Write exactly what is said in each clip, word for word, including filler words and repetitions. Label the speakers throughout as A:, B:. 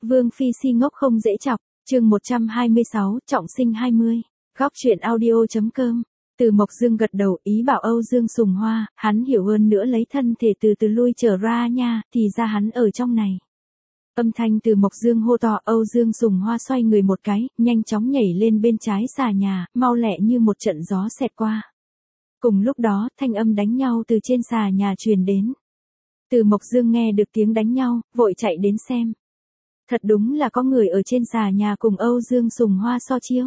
A: Vương Phi si ngốc không dễ chọc, chương một trăm hai mươi sáu, trọng sinh hai mươi. Góc truyện audio.com. Từ Mộc Dương gật đầu ý bảo Âu Dương Sùng Hoa, hắn hiểu hơn nữa lấy thân thể từ từ lui trở ra nha, thì ra hắn ở trong này. Âm thanh từ Mộc Dương hô to, Âu Dương Sùng Hoa xoay người một cái, nhanh chóng nhảy lên bên trái xà nhà, mau lẹ như một trận gió xẹt qua. Cùng lúc đó, thanh âm đánh nhau từ trên xà nhà truyền đến. Từ Mộc Dương nghe được tiếng đánh nhau, vội chạy đến xem. Thật đúng là có người ở trên xà nhà cùng Âu Dương Sùng Hoa so chiêu.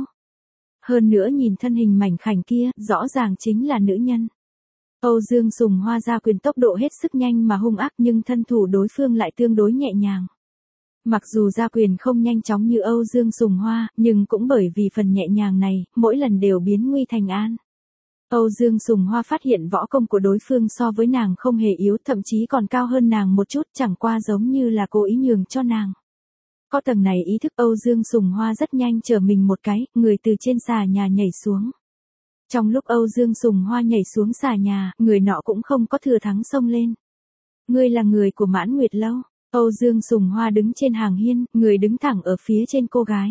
A: Hơn nữa nhìn thân hình mảnh khảnh kia, rõ ràng chính là nữ nhân. Âu Dương Sùng Hoa ra quyền tốc độ hết sức nhanh mà hung ác, nhưng thân thủ đối phương lại tương đối nhẹ nhàng. Mặc dù ra quyền không nhanh chóng như Âu Dương Sùng Hoa, nhưng cũng bởi vì phần nhẹ nhàng này, mỗi lần đều biến nguy thành an. Âu Dương Sùng Hoa phát hiện võ công của đối phương so với nàng không hề yếu, thậm chí còn cao hơn nàng một chút, chẳng qua giống như là cố ý nhường cho nàng. Có tầng này ý thức, Âu Dương Sùng Hoa rất nhanh trở mình một cái, người từ trên xà nhà nhảy xuống. Trong lúc Âu Dương Sùng Hoa nhảy xuống xà nhà, người nọ cũng không có thừa thắng xông lên. Ngươi là người của Mãn Nguyệt Lâu. Âu Dương Sùng Hoa đứng trên hàng hiên, người đứng thẳng ở phía trên cô gái.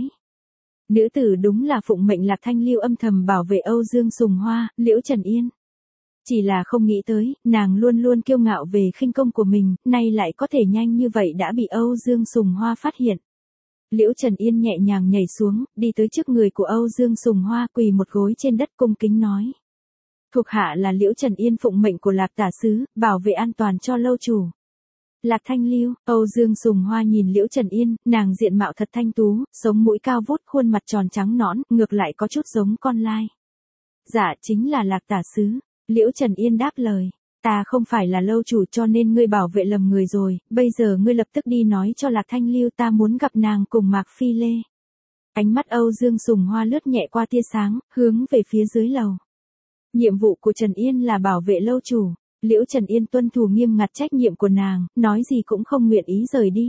A: Nữ tử đúng là phụng mệnh Lạc Thanh Lưu âm thầm bảo vệ Âu Dương Sùng Hoa, Liễu Trần Yên. Chỉ là không nghĩ tới, nàng luôn luôn kiêu ngạo về khinh công của mình, nay lại có thể nhanh như vậy đã bị Âu Dương Sùng Hoa phát hiện. Liễu Trần Yên nhẹ nhàng nhảy xuống, đi tới trước người của Âu Dương Sùng Hoa, quỳ một gối trên đất cung kính nói. Thuộc hạ là Liễu Trần Yên phụng mệnh của Lạc Tả Sứ, bảo vệ an toàn cho lâu chủ. Lạc Thanh Lưu, Âu Dương Sùng Hoa nhìn Liễu Trần Yên, nàng diện mạo thật thanh tú, sống mũi cao vút, khuôn mặt tròn trắng nõn, ngược lại có chút giống con lai. Dạ, chính là Lạc Tả Sứ. Liễu Trần Yên đáp lời. Ta không phải là lâu chủ cho nên ngươi bảo vệ lầm người rồi, bây giờ ngươi lập tức đi nói cho Lạc Thanh Lưu ta muốn gặp nàng cùng Mạc Phi Lê. Ánh mắt Âu Dương Sùng Hoa lướt nhẹ qua tia sáng, hướng về phía dưới lầu. Nhiệm vụ của Trần Yên là bảo vệ lâu chủ. Liễu Trần Yên tuân thủ nghiêm ngặt trách nhiệm của nàng, nói gì cũng không nguyện ý rời đi.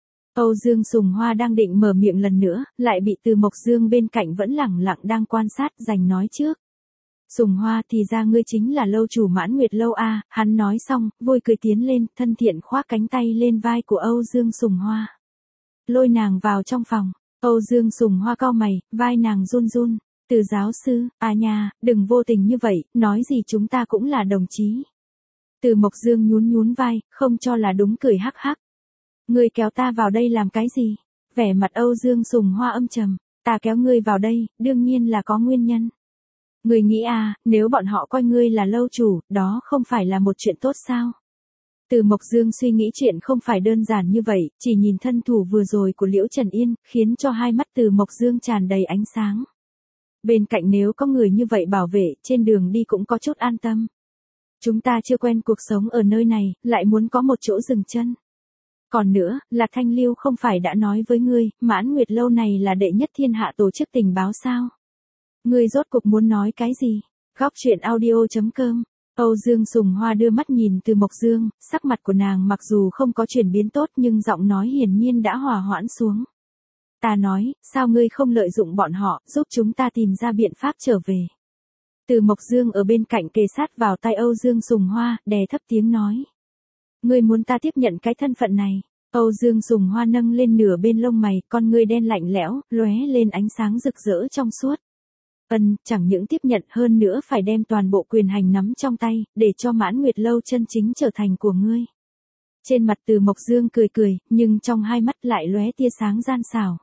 A: Âu Dương Sùng Hoa đang định mở miệng lần nữa, lại bị Từ Mộc Dương bên cạnh vẫn lẳng lặng đang quan sát giành nói trước. Sùng Hoa thì ra ngươi chính là lâu chủ Mãn Nguyệt Lâu a, à, hắn nói xong, vui cười tiến lên, thân thiện khoác cánh tay lên vai của Âu Dương Sùng Hoa. Lôi nàng vào trong phòng, Âu Dương Sùng Hoa cau mày, vai nàng run run. Từ giáo sư, à nha, đừng vô tình như vậy, nói gì chúng ta cũng là đồng chí. Từ Mộc Dương nhún nhún vai, không cho là đúng cười hắc hắc. Ngươi kéo ta vào đây làm cái gì? Vẻ mặt Âu Dương Sùng Hoa âm trầm, ta kéo ngươi vào đây, đương nhiên là có nguyên nhân. Ngươi nghĩ à, nếu bọn họ coi ngươi là lâu chủ, đó không phải là một chuyện tốt sao? Từ Mộc Dương suy nghĩ chuyện không phải đơn giản như vậy, chỉ nhìn thân thủ vừa rồi của Liễu Trần Yên, khiến cho hai mắt Từ Mộc Dương tràn đầy ánh sáng. Bên cạnh nếu có người như vậy bảo vệ, trên đường đi cũng có chút an tâm. Chúng ta chưa quen cuộc sống ở nơi này, lại muốn có một chỗ dừng chân. Còn nữa, Lạc Thanh Lưu không phải đã nói với ngươi, Mãn Nguyệt Lâu này là đệ nhất thiên hạ tổ chức tình báo sao? Ngươi rốt cuộc muốn nói cái gì? Góc truyện audio.com. Âu Dương Sùng Hoa đưa mắt nhìn Từ Mộc Dương, sắc mặt của nàng mặc dù không có chuyển biến tốt nhưng giọng nói hiển nhiên đã hòa hoãn xuống. Ta nói, sao ngươi không lợi dụng bọn họ, giúp chúng ta tìm ra biện pháp trở về? Từ Mộc Dương ở bên cạnh kề sát vào tay Âu Dương Sùng Hoa, đè thấp tiếng nói. Ngươi muốn ta tiếp nhận cái thân phận này? Âu Dương Sùng Hoa nâng lên nửa bên lông mày, con ngươi đen lạnh lẽo, lóe lên ánh sáng rực rỡ trong suốt. Ân, chẳng những tiếp nhận hơn nữa phải đem toàn bộ quyền hành nắm trong tay, để cho Mãn Nguyệt Lâu chân chính trở thành của ngươi. Trên mặt Từ Mộc Dương cười cười, nhưng trong hai mắt lại lóe tia sáng gian xảo.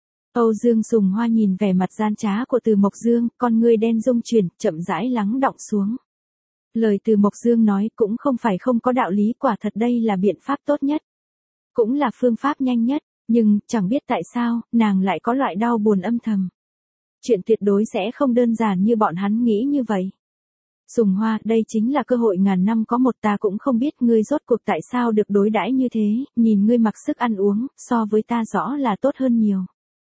A: Âu Dương Sùng Hoa nhìn vẻ mặt gian trá của Từ Mộc Dương, con ngươi đen rung chuyển, chậm rãi lắng đọng xuống. Lời Từ Mộc Dương nói cũng không phải không có đạo lý, quả thật đây là biện pháp tốt nhất. Cũng là phương pháp nhanh nhất, nhưng chẳng biết tại sao, nàng lại có loại đau buồn âm thầm. Chuyện tuyệt đối sẽ không đơn giản như bọn hắn nghĩ như vậy. Sùng Hoa, đây chính là cơ hội ngàn năm có một, ta cũng không biết ngươi rốt cuộc tại sao được đối đãi như thế, nhìn ngươi mặc sức ăn uống, so với ta rõ là tốt hơn nhiều.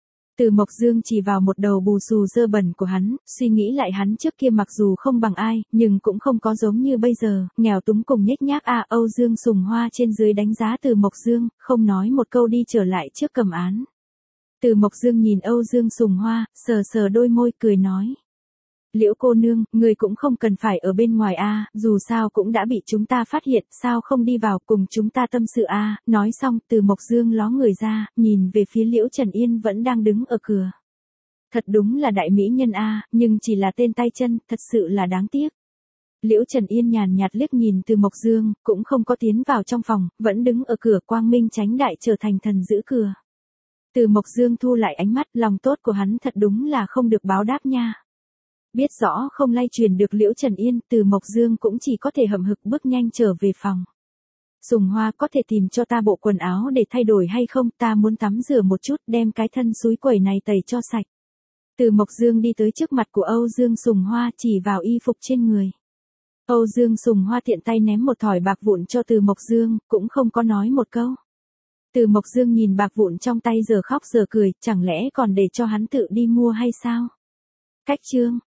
A: Từ Mộc Dương chỉ vào một đầu bù xù dơ bẩn của hắn, suy nghĩ lại hắn trước kia mặc dù không bằng ai, nhưng cũng không có giống như bây giờ, nghèo túng cùng nhếch nhác à. Âu Dương Sùng Hoa trên dưới đánh giá Từ Mộc Dương, không nói một câu đi trở lại trước cầm án. Từ Mộc Dương nhìn Âu Dương Sùng Hoa, sờ sờ đôi môi cười nói. Liễu cô nương, người cũng không cần phải ở bên ngoài a, dù sao cũng đã bị chúng ta phát hiện, sao không đi vào cùng chúng ta tâm sự a. Nói xong, Từ Mộc Dương ló người ra, nhìn về phía Liễu Trần Yên vẫn đang đứng ở cửa. Thật đúng là đại mỹ nhân a, nhưng chỉ là tên tay chân, thật sự là đáng tiếc. Liễu Trần Yên nhàn nhạt liếc nhìn Từ Mộc Dương, cũng không có tiến vào trong phòng, vẫn đứng ở cửa quang minh chánh đại trở thành thần giữ cửa. Từ Mộc Dương thu lại ánh mắt, lòng tốt của hắn thật đúng là không được báo đáp nha. Biết rõ không lay truyền được Liễu Trần Yên, Từ Mộc Dương cũng chỉ có thể hậm hực bước nhanh trở về phòng. Sùng Hoa, có thể tìm cho ta bộ quần áo để thay đổi hay không, ta muốn tắm rửa một chút, đem cái thân súi quẩy này tẩy cho sạch. Từ Mộc Dương đi tới trước mặt của Âu Dương Sùng Hoa, chỉ vào y phục trên người. Âu Dương Sùng Hoa tiện tay ném một thỏi bạc vụn cho Từ Mộc Dương, cũng không có nói một câu. Từ Mộc Dương nhìn bạc vụn trong tay giờ khóc giờ cười, chẳng lẽ còn để cho hắn tự đi mua hay sao? Cách chương